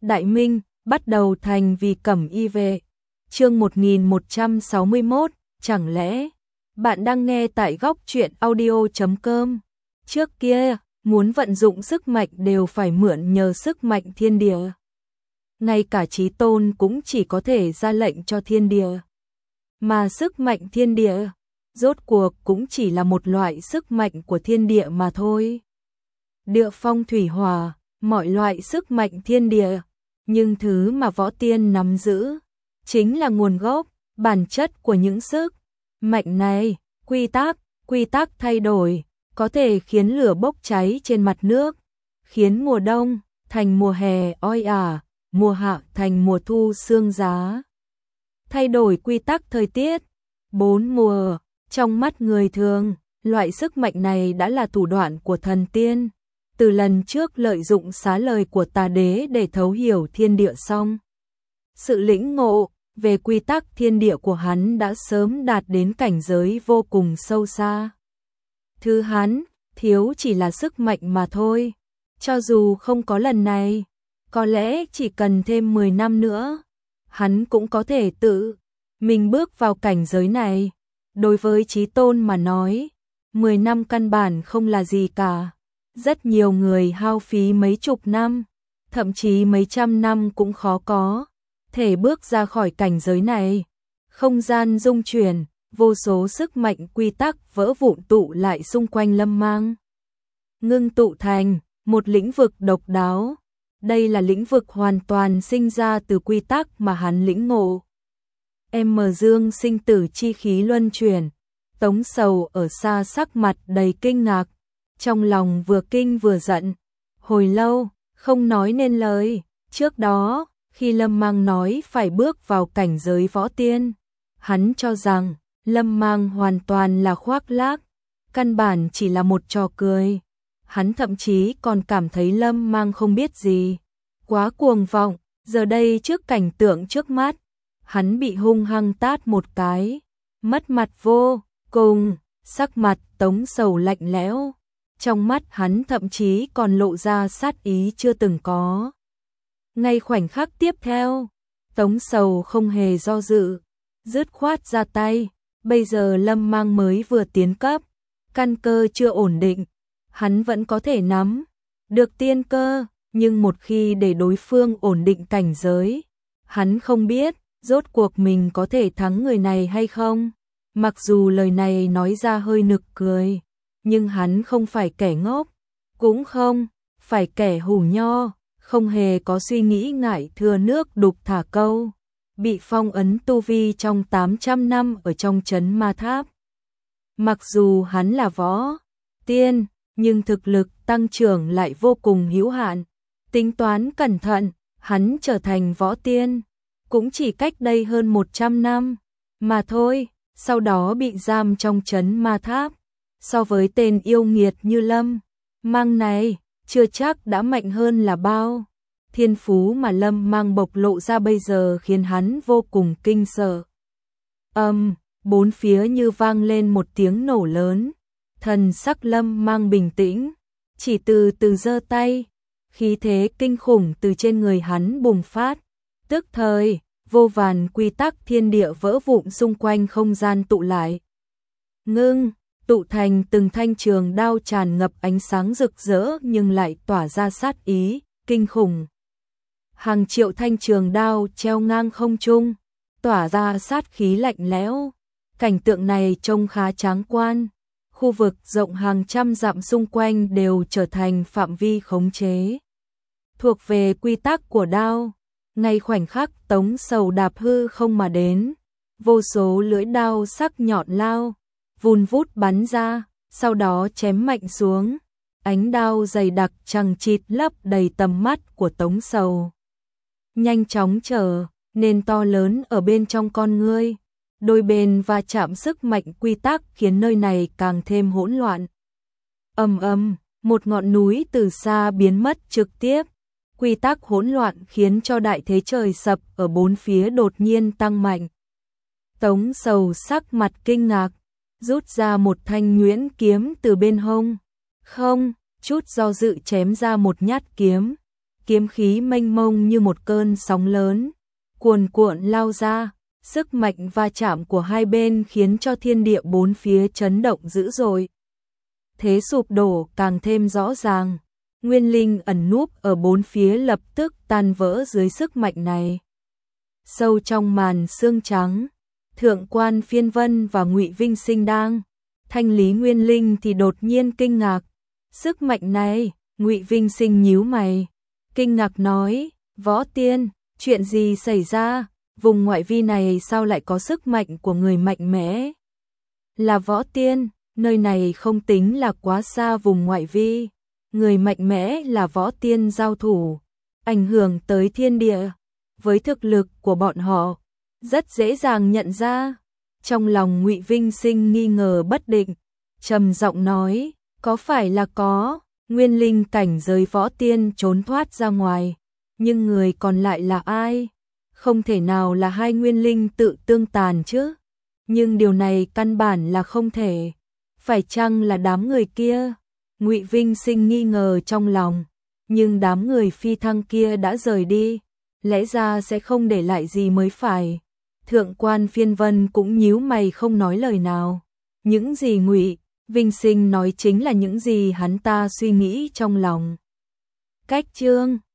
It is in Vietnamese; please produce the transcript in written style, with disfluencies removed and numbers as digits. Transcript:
Đại Minh, bắt đầu thành vì cẩm y vệ. Chương 1161, chẳng lẽ bạn đang nghe tại góc truyện audio.com. Trước kia, muốn vận dụng sức mạnh đều phải mượn nhờ sức mạnh thiên địa. Ngay cả Chí Tôn cũng chỉ có thể ra lệnh cho thiên địa. Mà sức mạnh thiên địa, rốt cuộc cũng chỉ là một loại sức mạnh của thiên địa mà thôi. Địa phong thủy hỏa, mọi loại sức mạnh thiên địa, nhưng thứ mà võ tiên nắm giữ chính là nguồn gốc, bản chất của những sức mạnh này. Quy tắc thay đổi, có thể khiến lửa bốc cháy trên mặt nước, khiến mùa đông thành mùa hè oi ả, mùa hạ thành mùa thu sương giá. Thay đổi quy tắc thời tiết, 4 mùa, trong mắt người thường, loại sức mạnh này đã là thủ đoạn của thần tiên. Từ lần trước lợi dụng xá lời của tà đế để thấu hiểu thiên địa xong, sự lĩnh ngộ về quy tắc thiên địa của hắn đã sớm đạt đến cảnh giới vô cùng sâu xa. Thứ hắn thiếu chỉ là sức mạnh mà thôi. Cho dù không có lần này, có lẽ chỉ cần thêm 10 năm nữa, hắn cũng có thể tự mình bước vào cảnh giới này. Đối với Chí Tôn mà nói, 10 năm căn bản không là gì cả. Rất nhiều người hao phí mấy chục năm, thậm chí mấy trăm năm cũng khó có thể bước ra khỏi cảnh giới này. Không gian rung chuyển, vô số sức mạnh quy tắc vỡ vụn tụ lại xung quanh Lâm Mang, ngưng tụ thành một lĩnh vực độc đáo. Đây là lĩnh vực hoàn toàn sinh ra từ quy tắc mà hắn lĩnh ngộ. Dương sinh tử chi khí luân chuyển. Tống Sầu ở xa sắc mặt đầy kinh ngạc, trong lòng vừa kinh vừa giận, hồi lâu không nói nên lời. Trước đó, khi Lâm Mang nói phải bước vào cảnh giới võ tiên, hắn cho rằng Lâm Mang hoàn toàn là khoác lác, căn bản chỉ là một trò cười. Hắn thậm chí còn cảm thấy Lâm Mang không biết gì, quá cuồng vọng. Giờ đây trước cảnh tượng trước mắt, hắn bị hung hăng tát một cái, mất mặt vô cùng. Sắc mặt Tống Sầu lạnh lẽo, trong mắt hắn thậm chí còn lộ ra sát ý chưa từng có. Ngay khoảnh khắc tiếp theo, Tống Sầu không hề do dự, dứt khoát ra tay. Bây giờ Lâm Mang mới vừa tiến cấp, căn cơ chưa ổn định, hắn vẫn có thể nắm được tiên cơ, nhưng một khi để đối phương ổn định cảnh giới, hắn không biết rốt cuộc mình có thể thắng người này hay không. Mặc dù lời này nói ra hơi nực cười, nhưng hắn không phải kẻ ngốc, cũng không phải kẻ hủ nho, không hề có suy nghĩ ngại thừa nước đục thả câu. Bị phong ấn tu vi trong 800 năm ở trong trấn Ma Tháp. Mặc dù hắn là võ tiên, nhưng thực lực tăng trưởng lại vô cùng hữu hạn. Tính toán cẩn thận, hắn trở thành võ tiên cũng chỉ cách đây hơn 100 năm mà thôi. Sau đó bị giam trong trấn Ma Tháp. So với tên yêu nghiệt như Lâm Mang này, chưa chắc đã mạnh hơn là bao. Thiên phú mà Lâm Mang bộc lộ ra bây giờ khiến hắn vô cùng kinh sợ. Bốn phía như vang lên một tiếng nổ lớn. Thần sắc Lâm Mang bình tĩnh, chỉ từ từ giơ tay, khí thế kinh khủng từ trên người hắn bùng phát. Tức thời, vô vàn quy tắc thiên địa vỡ vụn xung quanh không gian tụ lại, ngưng tụ thành từng thanh trường đao tràn ngập ánh sáng rực rỡ nhưng lại tỏa ra sát ý kinh khủng. Hàng triệu thanh trường đao treo ngang không trung, tỏa ra sát khí lạnh lẽo. Cảnh tượng này trông khá tráng quan. Khu vực rộng hàng trăm dặm xung quanh đều trở thành phạm vi khống chế, thuộc về quy tắc của đao. Ngay khoảnh khắc Tống Sầu đạp hư không mà đến, vô số lưỡi đao sắc nhọn lao vun vút bắn ra, sau đó chém mạnh xuống. Ánh đao dày đặc chằng chịt lấp đầy tầm mắt của Tống Sầu, nhanh chóng trở nên to lớn ở bên trong con ngươi. Đôi bên va chạm sức mạnh quy tắc khiến nơi này càng thêm hỗn loạn. Một ngọn núi từ xa biến mất trực tiếp. Quy tắc hỗn loạn khiến cho đại thế trời sập ở bốn phía đột nhiên tăng mạnh. Tống Sầu sắc mặt kinh ngạc, rút ra một thanh nhuyễn kiếm từ bên hông, không chút do dự chém ra một nhát kiếm. kiếm khí mênh mông như một cơn sóng lớn, cuồn cuộn lao ra, sức mạnh va chạm của hai bên khiến cho thiên địa bốn phía chấn động dữ dội. Thế sụp đổ càng thêm rõ ràng, nguyên linh ẩn núp ở bốn phía lập tức tan vỡ dưới sức mạnh này. Sâu trong màn sương trắng, Thượng quan Phiên Vân và Ngụy Vinh Sinh đang thanh lý nguyên linh thì đột nhiên kinh ngạc. Sức mạnh này, Ngụy Vinh Sinh nhíu mày, kinh ngạc nói, Võ Tiên, chuyện gì xảy ra, vùng ngoại vi này sao lại có sức mạnh của người mạnh mẽ? Là Võ Tiên, nơi này không tính là quá xa vùng ngoại vi, người mạnh mẽ là Võ Tiên giao thủ, ảnh hưởng tới thiên địa, với thực lực của bọn họ, rất dễ dàng nhận ra. Trong lòng Ngụy Vinh Sinh nghi ngờ bất định, trầm giọng nói, có phải là có nguyên linh cảnh giới Võ Tiên trốn thoát ra ngoài, nhưng người còn lại là ai? Không thể nào là hai nguyên linh tự tương tàn chứ? Nhưng điều này căn bản là không thể. Phải chăng là đám người kia? Ngụy Vinh Sinh nghi ngờ trong lòng, nhưng đám người phi thăng kia đã rời đi, lẽ ra sẽ không để lại gì mới phải. Thượng quan Phiên Vân cũng nhíu mày không nói lời nào. Những gì Ngụy Vinh Sinh nói chính là những gì hắn ta suy nghĩ trong lòng. Cách chương